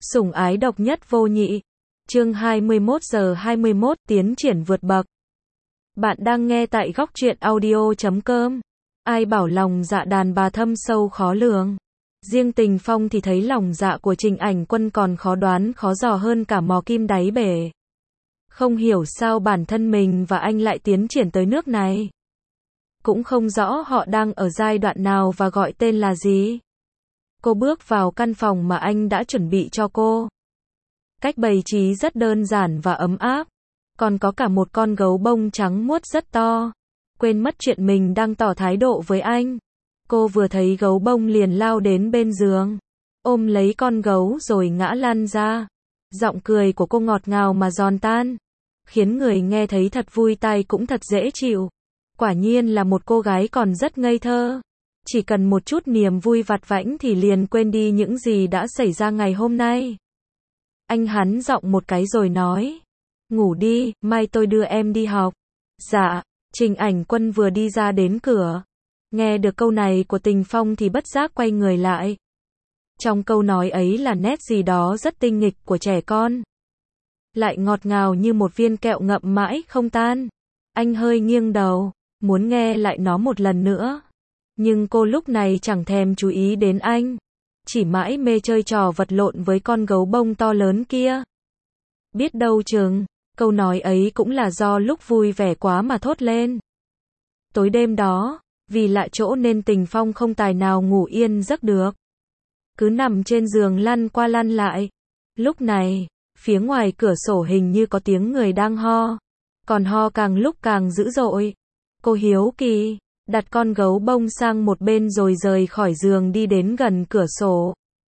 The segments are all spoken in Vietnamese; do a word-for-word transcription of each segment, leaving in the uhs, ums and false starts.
Sủng ái độc nhất vô nhị. Chương hai mươi mốt giờ hai mươi mốt, tiến triển vượt bậc. Bạn đang nghe tại góc truyện audio chấm com. Ai bảo lòng dạ đàn bà thâm sâu khó lường. Riêng Tình Phong thì thấy lòng dạ của Trình Ảnh Quân còn khó đoán khó dò hơn cả mò kim đáy bể. Không hiểu sao bản thân mình và anh lại tiến triển tới nước này. Cũng không rõ họ đang ở giai đoạn nào và gọi tên là gì. Cô bước vào căn phòng mà anh đã chuẩn bị cho cô. Cách bày trí rất đơn giản và ấm áp. Còn có cả một con gấu bông trắng muốt rất to. Quên mất chuyện mình đang tỏ thái độ với anh. Cô vừa thấy gấu bông liền lao đến bên giường. Ôm lấy con gấu rồi ngã lăn ra. Giọng cười của cô ngọt ngào mà giòn tan. Khiến người nghe thấy thật vui tai cũng thật dễ chịu. Quả nhiên là một cô gái còn rất ngây thơ. Chỉ cần một chút niềm vui vặt vãnh thì liền quên đi những gì đã xảy ra ngày hôm nay. Anh hắn giọng một cái rồi nói. Ngủ đi, mai tôi đưa em đi học. Dạ, Trình Ảnh Quân vừa đi ra đến cửa. Nghe được câu này của Tình Phong thì bất giác quay người lại. Trong câu nói ấy là nét gì đó rất tinh nghịch của trẻ con. Lại ngọt ngào như một viên kẹo ngậm mãi không tan. Anh hơi nghiêng đầu, muốn nghe lại nó một lần nữa. Nhưng cô lúc này chẳng thèm chú ý đến anh. Chỉ mãi mê chơi trò vật lộn với con gấu bông to lớn kia. Biết đâu chừng, câu nói ấy cũng là do lúc vui vẻ quá mà thốt lên. Tối đêm đó, vì lạ chỗ nên Tình Phong không tài nào ngủ yên giấc được. Cứ nằm trên giường lăn qua lăn lại. Lúc này, phía ngoài cửa sổ hình như có tiếng người đang ho. Còn ho càng lúc càng dữ dội. Cô hiếu kỳ, đặt con gấu bông sang một bên rồi rời khỏi giường đi đến gần cửa sổ.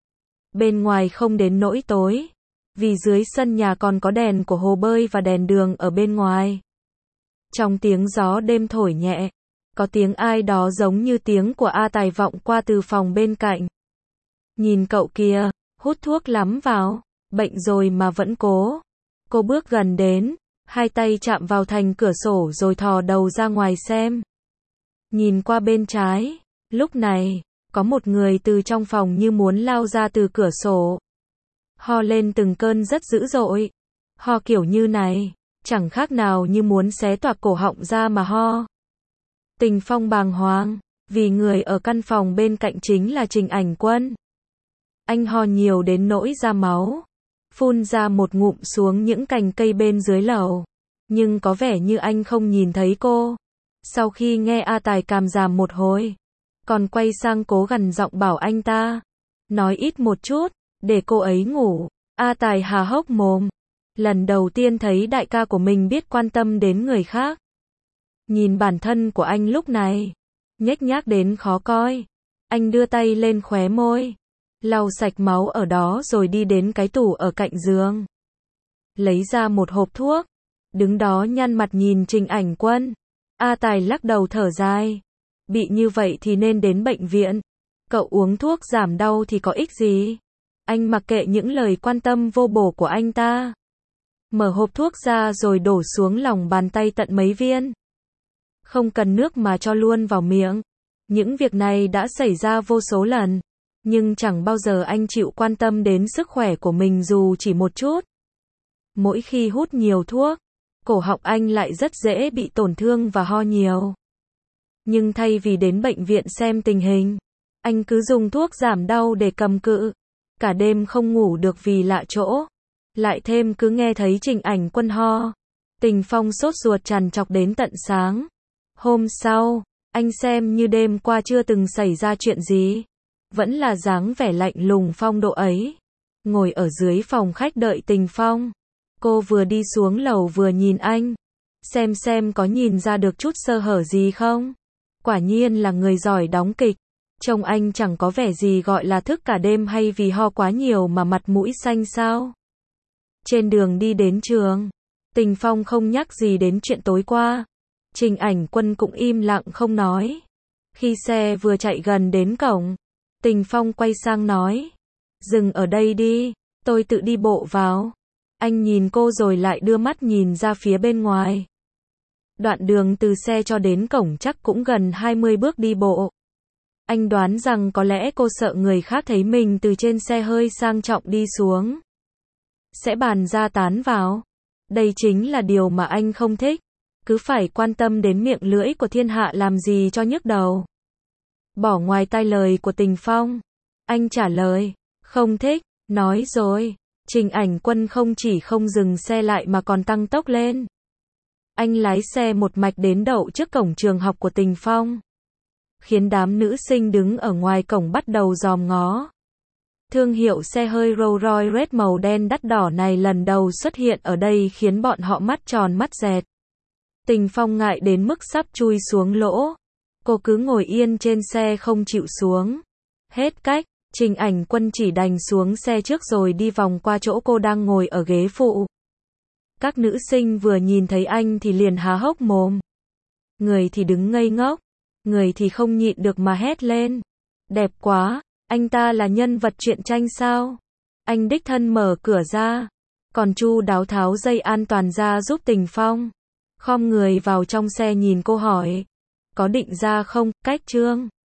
Bên ngoài không đến nỗi tối. Vì dưới sân nhà còn có đèn của hồ bơi và đèn đường ở bên ngoài. Trong tiếng gió đêm thổi nhẹ, có tiếng ai đó giống như tiếng của A Tài vọng qua từ phòng bên cạnh. Nhìn cậu kia, hút thuốc lắm vào, bệnh rồi mà vẫn cố. Cô bước gần đến, hai tay chạm vào thành cửa sổ rồi thò đầu ra ngoài xem. Nhìn qua bên trái, lúc này, có một người từ trong phòng như muốn lao ra từ cửa sổ. Ho lên từng cơn rất dữ dội. Ho kiểu như này, chẳng khác nào như muốn xé toạc cổ họng ra mà ho. Tình Phong bàng hoàng, vì người ở căn phòng bên cạnh chính là Trình Ảnh Quân. Anh ho nhiều đến nỗi ra máu, phun ra một ngụm xuống những cành cây bên dưới lầu. Nhưng có vẻ như anh không nhìn thấy cô. Sau khi nghe A Tài càm ràm một hồi, còn quay sang cố gằn giọng bảo anh ta nói ít một chút, để cô ấy ngủ. A Tài há hốc mồm. Lần đầu tiên thấy đại ca của mình biết quan tâm đến người khác. Nhìn bản thân của anh lúc này, nhếch nhác đến khó coi. Anh đưa tay lên khóe môi, lau sạch máu ở đó rồi đi đến cái tủ ở cạnh giường. Lấy ra một hộp thuốc, đứng đó nhăn mặt nhìn Trình Ảnh Quân. A Tài lắc đầu thở dài. Bị như vậy thì nên đến bệnh viện. Cậu uống thuốc giảm đau thì có ích gì? Anh mặc kệ những lời quan tâm vô bổ của anh ta. Mở hộp thuốc ra rồi đổ xuống lòng bàn tay tận mấy viên. Không cần nước mà cho luôn vào miệng. Những việc này đã xảy ra vô số lần. Nhưng chẳng bao giờ anh chịu quan tâm đến sức khỏe của mình dù chỉ một chút. Mỗi khi hút nhiều thuốc, cổ họng anh lại rất dễ bị tổn thương và ho nhiều. Nhưng thay vì đến bệnh viện xem tình hình, anh cứ dùng thuốc giảm đau để cầm cự. Cả đêm không ngủ được vì lạ chỗ. Lại thêm cứ nghe thấy Trình Ảnh Quân ho. Tình Phong sốt ruột trằn trọc đến tận sáng. Hôm sau, anh xem như đêm qua chưa từng xảy ra chuyện gì. Vẫn là dáng vẻ lạnh lùng phong độ ấy. Ngồi ở dưới phòng khách đợi Tình Phong. Cô vừa đi xuống lầu vừa nhìn anh. Xem xem có nhìn ra được chút sơ hở gì không. Quả nhiên là người giỏi đóng kịch. Trông anh chẳng có vẻ gì gọi là thức cả đêm hay vì ho quá nhiều mà mặt mũi xanh xao. Trên đường đi đến trường, Tình Phong không nhắc gì đến chuyện tối qua. Trình Ảnh Quân cũng im lặng không nói. Khi xe vừa chạy gần đến cổng, Tình Phong quay sang nói. Dừng ở đây đi, tôi tự đi bộ vào. Anh nhìn cô rồi lại đưa mắt nhìn ra phía bên ngoài. Đoạn đường từ xe cho đến cổng chắc cũng gần hai mươi bước đi bộ. Anh đoán rằng có lẽ cô sợ người khác thấy mình từ trên xe hơi sang trọng đi xuống sẽ bàn ra tán vào. Đây chính là điều mà anh không thích. Cứ phải quan tâm đến miệng lưỡi của thiên hạ làm gì cho nhức đầu. Bỏ ngoài tai lời của Tình Phong. Anh trả lời, không thích, nói rồi. Trình Ảnh Quân không chỉ không dừng xe lại mà còn tăng tốc lên. Anh lái xe một mạch đến đậu trước cổng trường học của Tình Phong. Khiến đám nữ sinh đứng ở ngoài cổng bắt đầu dòm ngó. Thương hiệu xe hơi Rolls Royce Red màu đen đắt đỏ này lần đầu xuất hiện ở đây khiến bọn họ mắt tròn mắt dẹt. Tình Phong ngại đến mức sắp chui xuống lỗ. Cô cứ ngồi yên trên xe không chịu xuống. Hết cách, Trình Ảnh Quân chỉ đành xuống xe trước rồi đi vòng qua chỗ cô đang ngồi ở ghế phụ. Các nữ sinh vừa nhìn thấy anh thì liền há hốc mồm. Người thì đứng ngây ngốc, người thì không nhịn được mà hét lên. Đẹp quá, anh ta là nhân vật truyện tranh sao? Anh đích thân mở cửa ra, còn chu đáo tháo dây an toàn ra giúp Tình Phong. Khom người vào trong xe nhìn cô hỏi, có định ra không, cách Trương?